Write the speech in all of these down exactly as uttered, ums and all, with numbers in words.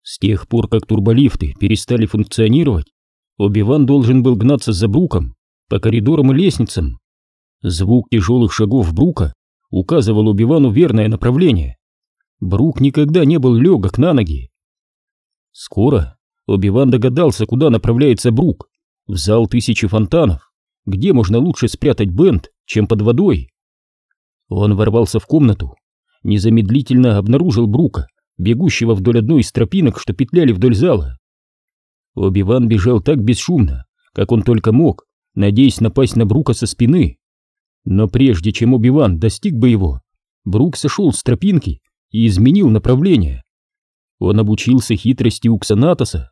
С тех пор, как турболифты перестали функционировать, Оби-Ван должен был гнаться за Бруком по коридорам и лестницам. Звук тяжелых шагов Брука указывал Оби-Вану верное направление. Брук никогда не был легок на ноги. Скоро Оби-Ван догадался, куда направляется Брук: в зал тысячи фонтанов, где можно лучше спрятать Бенд, чем под водой. Он ворвался в комнату, незамедлительно обнаружил Брука, бегущего вдоль одной из тропинок, что петляли вдоль зала. Оби-Ван бежал так бесшумно, как он только мог, надеясь напасть на Брука со спины. Но прежде чем Оби-Ван достиг бы его, Брук сошел с тропинки и изменил направление. Он обучился хитрости у Ксанатоса.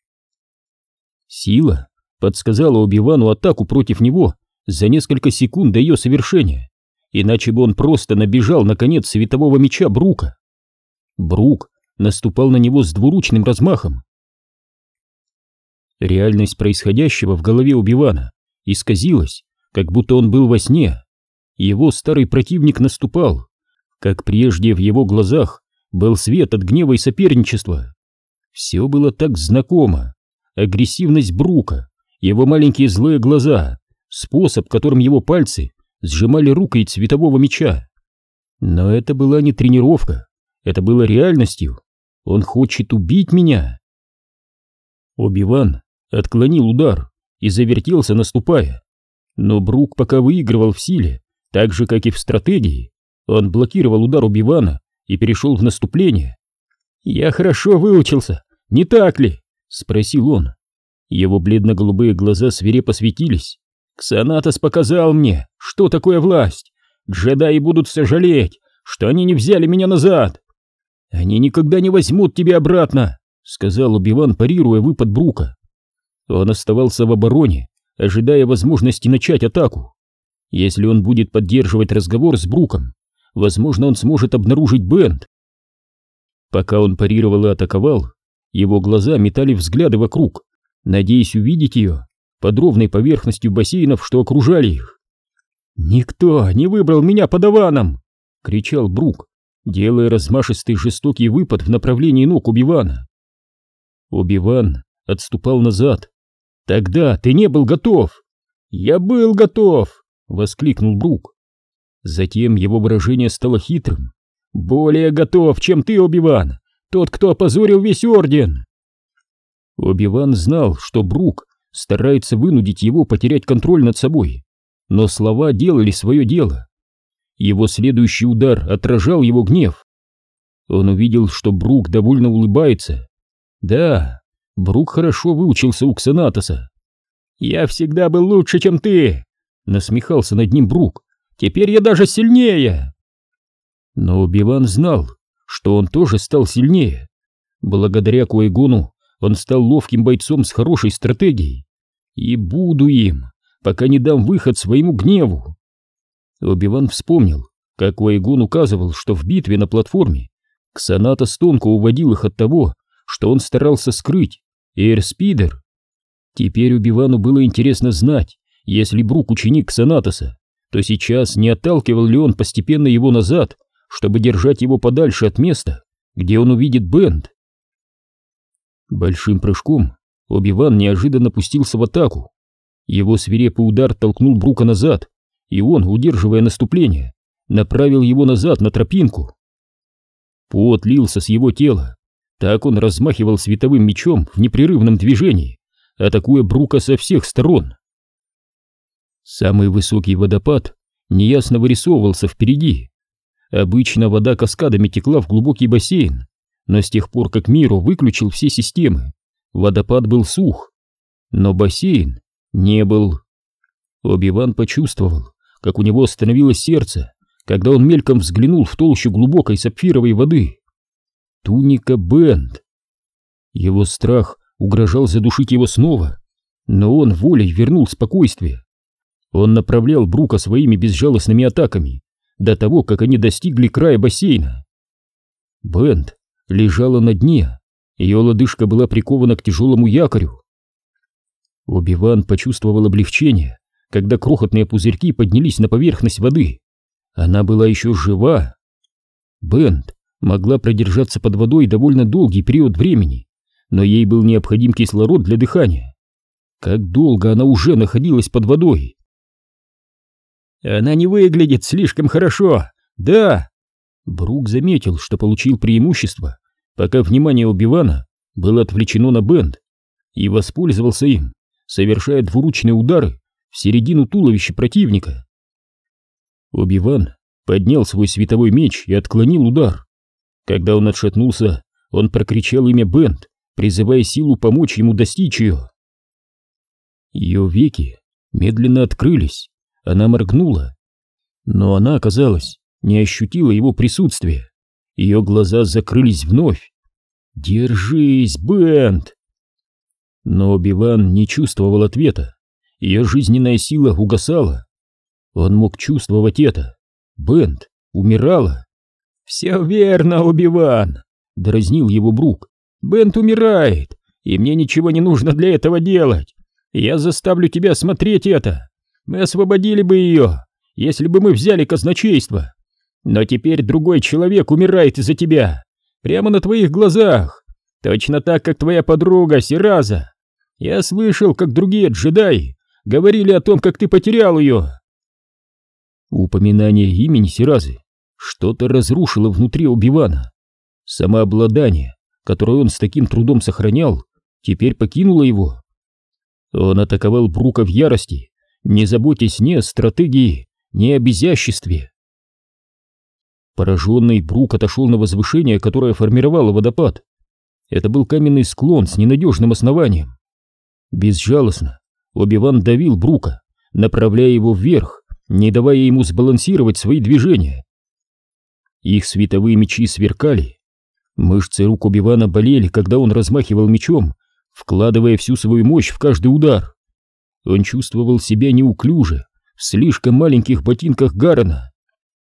Сила подсказала Оби-Вану атаку против него за несколько секунд до ее совершения, иначе бы он просто набежал на конец светового меча Брука. Брук наступал на него с двуручным размахом. Реальность происходящего в голове Оби-Вана исказилась, как будто он был во сне. Его старый противник наступал. Как прежде, в его глазах был свет от гнева и соперничества. Все было так знакомо. Агрессивность Брука, его маленькие злые глаза, способ, которым его пальцы сжимали рукоять светового меча. Но это была не тренировка, это было реальностью. Он хочет убить меня. Оби-Ван отклонил удар и завертелся, наступая. Но Брук пока выигрывал в силе, так же, как и в стратегии. Он блокировал удар Оби-Вана и перешел в наступление. «Я хорошо выучился, не так ли?» — спросил он. Его бледно-голубые глаза свирепо светились. «Ксанатос показал мне, что такое власть. Джедаи будут сожалеть, что они не взяли меня назад. Они никогда не возьмут тебя обратно», — сказал Оби-Ван, парируя выпад Брука. Он оставался в обороне, ожидая возможности начать атаку. Если он будет поддерживать разговор с Бруком, возможно, он сможет обнаружить Бенд. Пока он парировал и атаковал, его глаза метали взгляды вокруг, надеясь увидеть ее под ровной поверхностью бассейнов, что окружали их. «Никто не выбрал меня подаваном!» — кричал Брук, делая размашистый жестокий выпад в направлении ног Оби-Вана. Оби-Ван отступал назад. «Тогда ты не был готов!» «Я был готов!» — воскликнул Брук. Затем его выражение стало хитрым. «Более готов, чем ты, Оби-Ван, тот, кто опозорил весь Орден!» Оби-Ван знал, что Брук старается вынудить его потерять контроль над собой, но слова делали свое дело. Его следующий удар отражал его гнев. Он увидел, что Брук довольно улыбается. Да, Брук хорошо выучился у Ксанатоса. «Я всегда был лучше, чем ты!» — насмехался над ним Брук. «Теперь я даже сильнее!» Но Оби-Ван знал, что он тоже стал сильнее. Благодаря Куай-Гону он стал ловким бойцом с хорошей стратегией. И буду им, пока не дам выход своему гневу. Оби-Ван вспомнил, как Куай-Гон указывал, что в битве на платформе Ксанатос тонко уводил их от того, что он старался скрыть Эйрспидер. Теперь Оби-Вану было интересно знать, если Брук ученик Ксанатоса, то сейчас не отталкивал ли он постепенно его назад, чтобы держать его подальше от места, где он увидит Бенд. Большим прыжком Оби-Ван неожиданно пустился в атаку. Его свирепый удар толкнул Брука назад, и он, удерживая наступление, направил его назад на тропинку. Пот лился с его тела. Так он размахивал световым мечом в непрерывном движении, атакуя Брука со всех сторон. Самый высокий водопад неясно вырисовывался впереди. Обычно вода каскадами текла в глубокий бассейн, но с тех пор, как Миро выключил все системы, водопад был сух, но бассейн не был. Оби-Ван почувствовал, как у него остановилось сердце, когда он мельком взглянул в толщу глубокой сапфировой воды. Туника Бенд. Его страх угрожал задушить его снова, но он волей вернул спокойствие. Он направлял Брука своими безжалостными атаками до того, как они достигли края бассейна. Бенд лежала на дне, ее лодыжка была прикована к тяжелому якорю. Оби-Ван почувствовал облегчение, когда крохотные пузырьки поднялись на поверхность воды. Она была еще жива. Бенд могла продержаться под водой довольно долгий период времени, но ей был необходим кислород для дыхания. Как долго она уже находилась под водой? «Она не выглядит слишком хорошо, да!» Брук заметил, что получил преимущество, пока внимание Оби-Вана было отвлечено на Бенд, и воспользовался им, совершая двуручные удары в середину туловища противника. Оби-Ван поднял свой световой меч и отклонил удар. Когда он отшатнулся, он прокричал имя Бенд, призывая силу помочь ему достичь ее. Ее веки медленно открылись, она моргнула, но она, казалось, не ощутила его присутствия. Ее глаза закрылись вновь. «Держись, Бенд!» Но Оби-Ван не чувствовал ответа. Ее жизненная сила угасала. Он мог чувствовать это. Бенд умирала. «Все верно, Оби-Ван!» — дразнил его Брук. «Бенд умирает, и мне ничего не нужно для этого делать. Я заставлю тебя смотреть это. Мы освободили бы ее, если бы мы взяли казначейство. Но теперь другой человек умирает из-за тебя, прямо на твоих глазах, точно так, как твоя подруга Сираза. Я слышал, как другие джедаи говорили о том, как ты потерял ее». Упоминание имени Сиразы что-то разрушило внутри Оби-Вана. Самообладание, которое он с таким трудом сохранял, теперь покинуло его. Он атаковал Брука в ярости, не заботясь ни о стратегии, ни об изяществе. Пораженный Брук отошел на возвышение, которое формировало водопад. Это был каменный склон с ненадежным основанием. Безжалостно Оби-Ван давил Брука, направляя его вверх, не давая ему сбалансировать свои движения. Их световые мечи сверкали. Мышцы рук Оби-Вана болели, когда он размахивал мечом, вкладывая всю свою мощь в каждый удар. Он чувствовал себя неуклюже в слишком маленьких ботинках Гарена.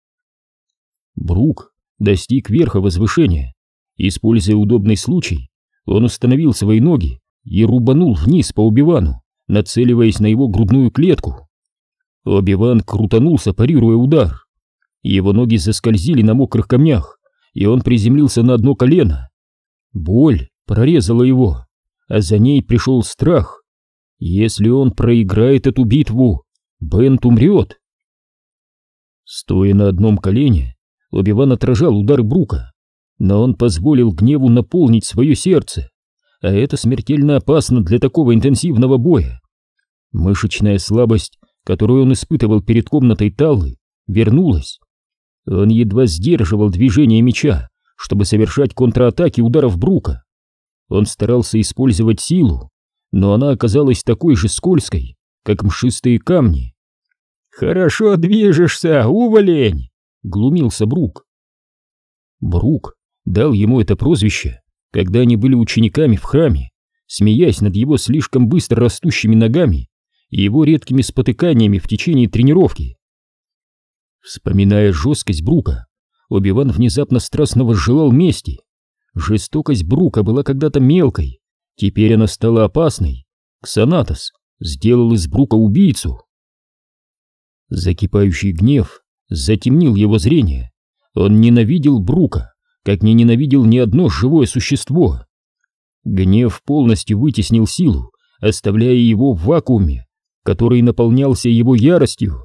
Брук достиг верха возвышения. Используя удобный случай, он установил свои ноги и рубанул вниз по Оби-Вану, нацеливаясь на его грудную клетку. Оби-Ван крутанулся, парируя удар. Его ноги заскользили на мокрых камнях, и он приземлился на одно колено. Боль прорезала его, а за ней пришел страх. Если он проиграет эту битву, Бенд умрет. Стоя на одном колене, Оби-Ван отражал удары Брука, но он позволил гневу наполнить свое сердце, а это смертельно опасно для такого интенсивного боя. Мышечная слабость, которую он испытывал перед комнатой Таллы, вернулась. Он едва сдерживал движение меча, чтобы совершать контратаки ударов Брука. Он старался использовать силу, но она оказалась такой же скользкой, как мшистые камни. «Хорошо движешься, уволень!» — глумился Брук. Брук дал ему это прозвище, когда они были учениками в храме, смеясь над его слишком быстро растущими ногами и его редкими спотыканиями в течение тренировки. Вспоминая жесткость Брука, Оби-Ван внезапно страстно возжелал мести. Жестокость Брука была когда-то мелкой, теперь она стала опасной. Ксанатос сделал из Брука убийцу. Закипающий гнев затемнил его зрение. Он ненавидел Брука, как не ненавидел ни одно живое существо. Гнев полностью вытеснил силу, оставляя его в вакууме, который наполнялся его яростью.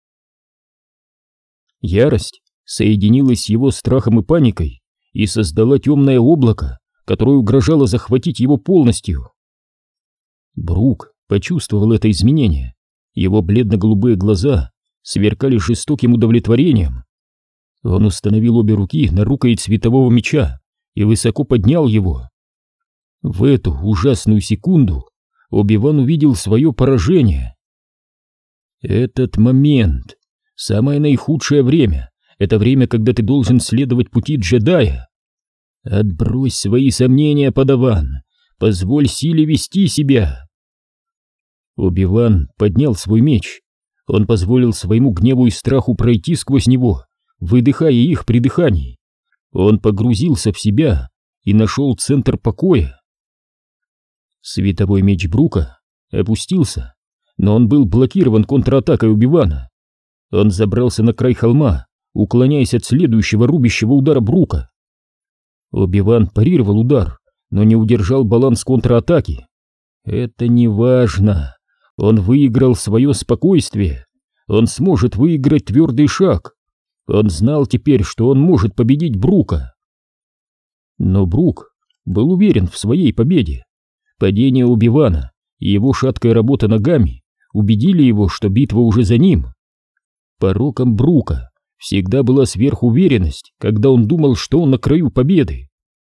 Ярость соединилась с его страхом и паникой и создала темное облако, которое угрожало захватить его полностью. Брук почувствовал это изменение. Его бледно-голубые глаза сверкали жестоким удовлетворением. Он установил обе руки на рукоять светового меча и высоко поднял его. В эту ужасную секунду Оби-Ван увидел свое поражение. Этот момент, самое наихудшее время, это время, когда ты должен следовать пути джедая. Отбрось свои сомнения, подаван, позволь силе вести себя. Оби-Ван поднял свой меч. Он позволил своему гневу и страху пройти сквозь него, выдыхая их при дыхании. Он погрузился в себя и нашел центр покоя. Световой меч Брука опустился, но он был блокирован контратакой Оби-Вана. Он забрался на край холма, уклоняясь от следующего рубящего удара Брука. Оби-Ван парировал удар, но не удержал баланс контратаки. Это не важно. Он выиграл свое спокойствие. Он сможет выиграть твердый шаг. Он знал теперь, что он может победить Брука. Но Брук был уверен в своей победе. Падение Оби-Вана и его шаткая работа ногами убедили его, что битва уже за ним. Пороком Брука всегда была сверхуверенность, когда он думал, что он на краю победы.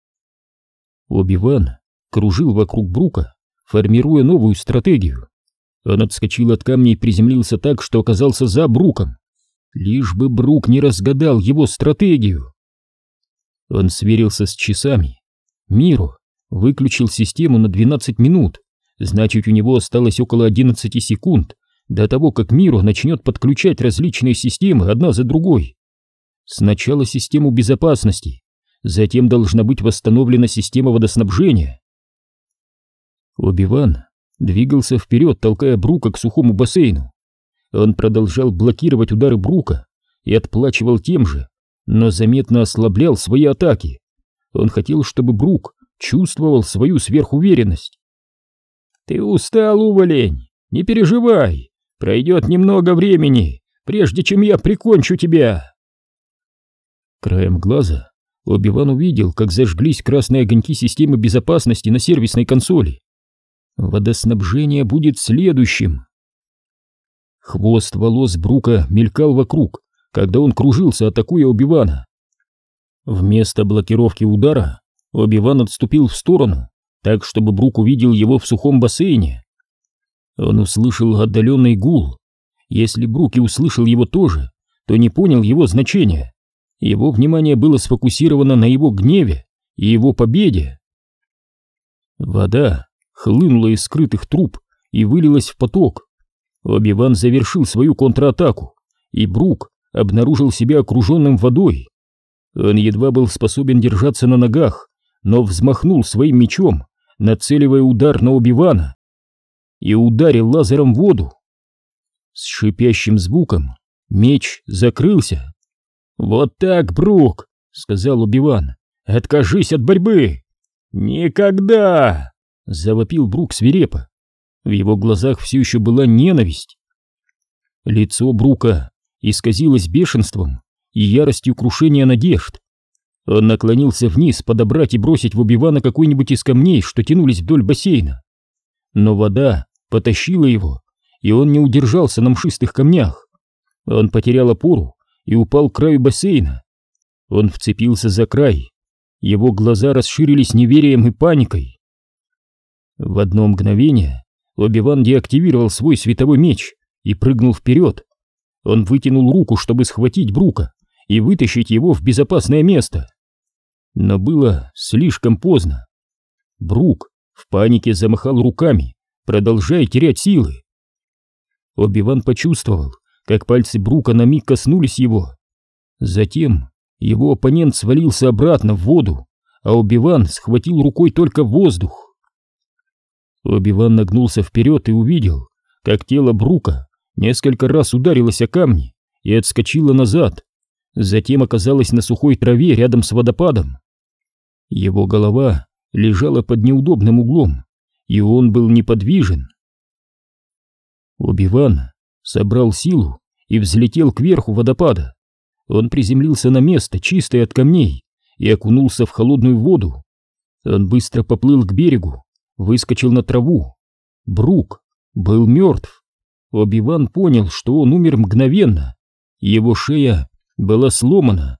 Оби-Ван кружил вокруг Брука, формируя новую стратегию. Он отскочил от камня и приземлился так, что оказался за Бруком. Лишь бы Брук не разгадал его стратегию. Он сверился с часами. Миро выключил систему на двенадцать минут, значит, у него осталось около одиннадцати секунд до того, как Миро начнет подключать различные системы одна за другой. Сначала систему безопасности, затем должна быть восстановлена система водоснабжения. Оби-Ван двигался вперед, толкая Брука к сухому бассейну. Он продолжал блокировать удары Брука и отплачивал тем же, но заметно ослаблял свои атаки. Он хотел, чтобы Брук чувствовал свою сверхуверенность. «Ты устал, уволень? Не переживай, пройдет немного времени, прежде чем я прикончу тебя!» Краем глаза Оби-Ван увидел, как зажглись красные огоньки системы безопасности на сервисной консоли. Водоснабжение будет следующим. Хвост волос Брука мелькал вокруг, когда он кружился, атакуя Оби-Вана. Вместо блокировки удара Оби-Ван отступил в сторону, так, чтобы Брук увидел его в сухом бассейне. Он услышал отдаленный гул. Если Брук и услышал его тоже, то не понял его значения. Его внимание было сфокусировано на его гневе и его победе. Вода хлынула из скрытых труб и вылилась в поток. Оби-Ван завершил свою контратаку, и Брук обнаружил себя окруженным водой. Он едва был способен держаться на ногах, но взмахнул своим мечом, нацеливая удар на Оби-Вана, и ударил лазером в воду. С шипящим звуком меч закрылся. «Вот так, Брук!» — сказал Оби-Ван. «Откажись от борьбы!» «Никогда!» — завопил Брук свирепо. В его глазах все еще была ненависть. Лицо Брука исказилось бешенством и яростью крушения надежд. Он наклонился вниз подобрать и бросить в Оби-Вана какой-нибудь из камней, что тянулись вдоль бассейна. Но вода потащила его, и он не удержался на мшистых камнях. Он потерял опору и упал к краю бассейна. Он вцепился за край. Его глаза расширились неверием и паникой. В одно мгновение Оби-Ван деактивировал свой световой меч и прыгнул вперед. Он вытянул руку, чтобы схватить Брука и вытащить его в безопасное место. Но было слишком поздно. Брук в панике замахал руками, продолжая терять силы. Оби-Ван почувствовал, как пальцы Брука на миг коснулись его. Затем его оппонент свалился обратно в воду, а Оби-Ван схватил рукой только воздух. Оби-Ван нагнулся вперед и увидел, как тело Брука несколько раз ударилось о камни и отскочило назад, затем оказалось на сухой траве рядом с водопадом. Его голова лежала под неудобным углом, и он был неподвижен. Оби-Ван собрал силу и взлетел кверху водопада. Он приземлился на место, чистое от камней, и окунулся в холодную воду. Он быстро поплыл к берегу, выскочил на траву. Брук был мертв. Оби-Ван понял, что он умер мгновенно. Его шея была сломана.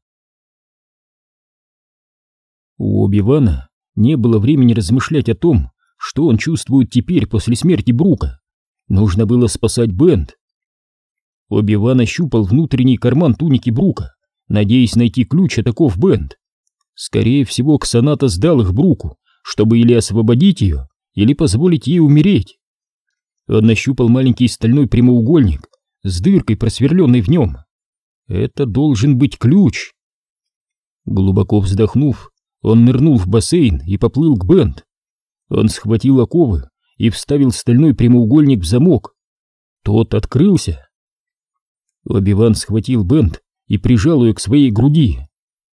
У Оби-Вана не было времени размышлять о том, что он чувствует теперь после смерти Брука. Нужно было спасать Бенд. Оби-Ван ощупал внутренний карман туники Брука, надеясь найти ключ от оков Бенд. Скорее всего, Ксаната сдал их Бруку, чтобы или освободить ее, или позволить ей умереть. Он нащупал маленький стальной прямоугольник с дыркой, просверленной в нем. Это должен быть ключ. Глубоко вздохнув, он нырнул в бассейн и поплыл к Бенд. Он схватил оковы и вставил стальной прямоугольник в замок. Тот открылся. Оби-Ван схватил Бенд и прижал ее к своей груди.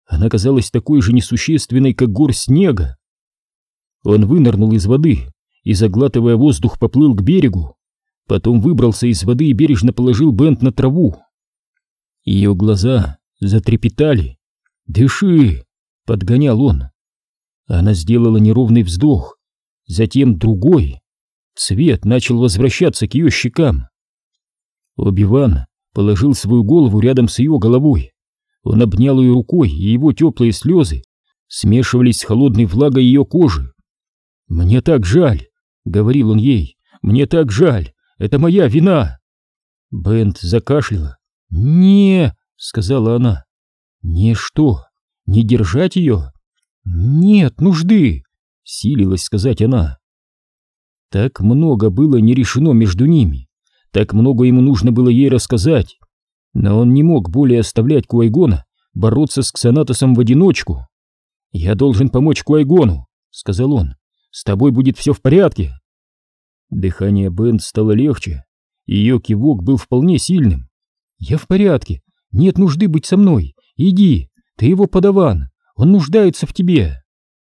Она казалась такой же несущественной, как горсть снега. Он вынырнул из воды и, заглатывая воздух, поплыл к берегу. Потом выбрался из воды и бережно положил Бент на траву. Ее глаза затрепетали. «Дыши!» — подгонял он. Она сделала неровный вздох, затем другой. Цвет начал возвращаться к ее щекам. Оби-Ван положил свою голову рядом с ее головой. Он обнял ее рукой, и его теплые слезы смешивались с холодной влагой ее кожи. «Мне так жаль», — говорил он ей, — «мне так жаль, это моя вина». Бент закашляла. «Не», — сказала она. «Не что? Не держать ее?» «Нет нужды», — силилась сказать она. Так много было не решено между ними, так много ему нужно было ей рассказать, но он не мог более оставлять Куайгона бороться с Ксанатосом в одиночку. «Я должен помочь Куайгону», — сказал он, — «с тобой будет все в порядке». Дыхание Бент стало легче, ее кивок был вполне сильным. «Я в порядке, нет нужды быть со мной, иди, ты его подаван, он нуждается в тебе».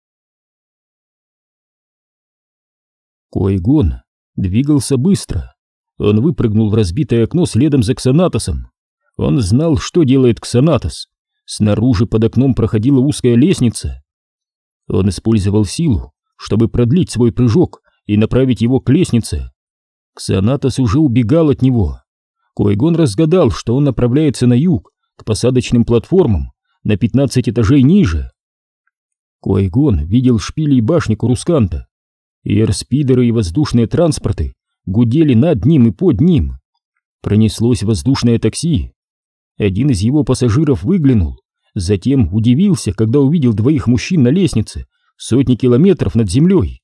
Куайгон двигался быстро. Он выпрыгнул в разбитое окно следом за Ксанатосом. Он знал, что делает Ксанатос. Снаружи под окном проходила узкая лестница. Он использовал силу, чтобы продлить свой прыжок и направить его к лестнице. Ксанатос уже убегал от него. Куайгон разгадал, что он направляется на юг, к посадочным платформам, на пятнадцать этажей ниже. Куайгон видел шпили и башни Корусканта. Эйрспидеры и воздушные транспорты гудели над ним и под ним. Пронеслось воздушное такси. Один из его пассажиров выглянул, затем удивился, когда увидел двоих мужчин на лестнице сотни километров над землей.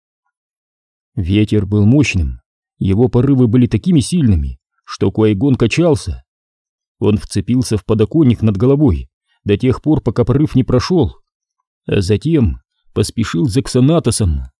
Ветер был мощным, его порывы были такими сильными, что Куайгон качался. Он вцепился в подоконник над головой до тех пор, пока порыв не прошел, а затем поспешил за Ксанатосом.